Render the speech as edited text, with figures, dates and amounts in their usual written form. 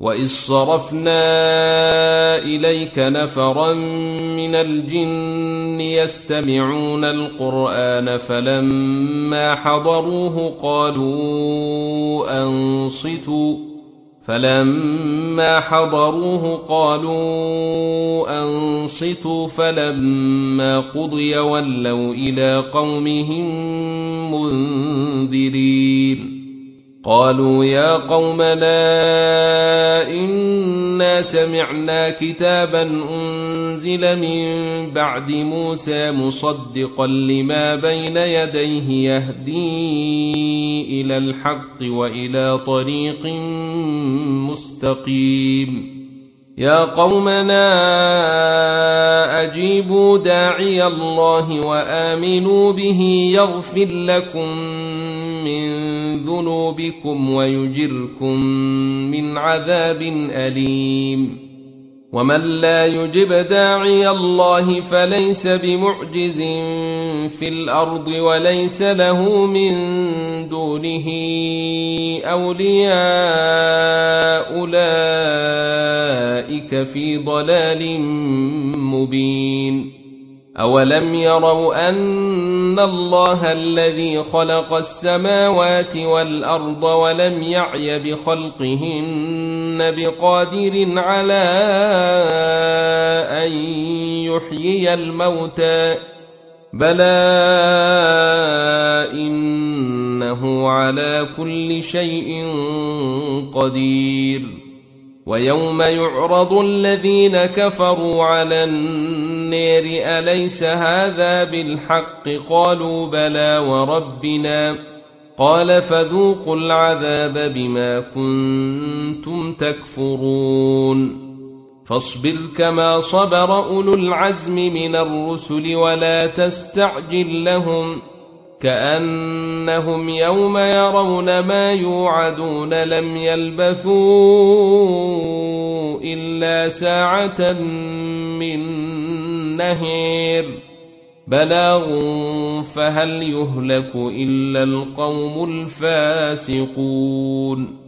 وإذ صرفنا إليك نفرا من الجن يستمعون القرآن فلما حضروه قالوا أنصتوا فلما قضي ولوا إلى قومهم منذرين قالوا يا قومنا إنا سمعنا كتابا أنزل من بعد موسى مصدقا لما بين يديه يهدي إلى الحق وإلى طريق مستقيم يا قومنا أجيبوا داعي الله وآمنوا به يغفر لكم من ذنوبكم ويجركم من عذاب أليم ومن لا يجب داعي الله فليس بمعجز في الأرض وليس له من دونه أولياء أولئك في ضلال مبين أولم يروا أن الله الذي خلق السماوات والأرض ولم يعي بخلقهن بقادر على أن يحيي الموتى بلى إنه على كل شيء قدير ويوم يعرض الذين كفروا على النار أليس هذا بالحق قالوا بلى وربنا قال فذوقوا العذاب بما كنتم تكفرون فاصبر كما صبر أولو العزم من الرسل ولا تستعجل لهم كأنهم يوم يرون ما يوعدون لم يلبثوا إلا ساعة من نهير بلاغ فهل يهلك إلا القوم الفاسقون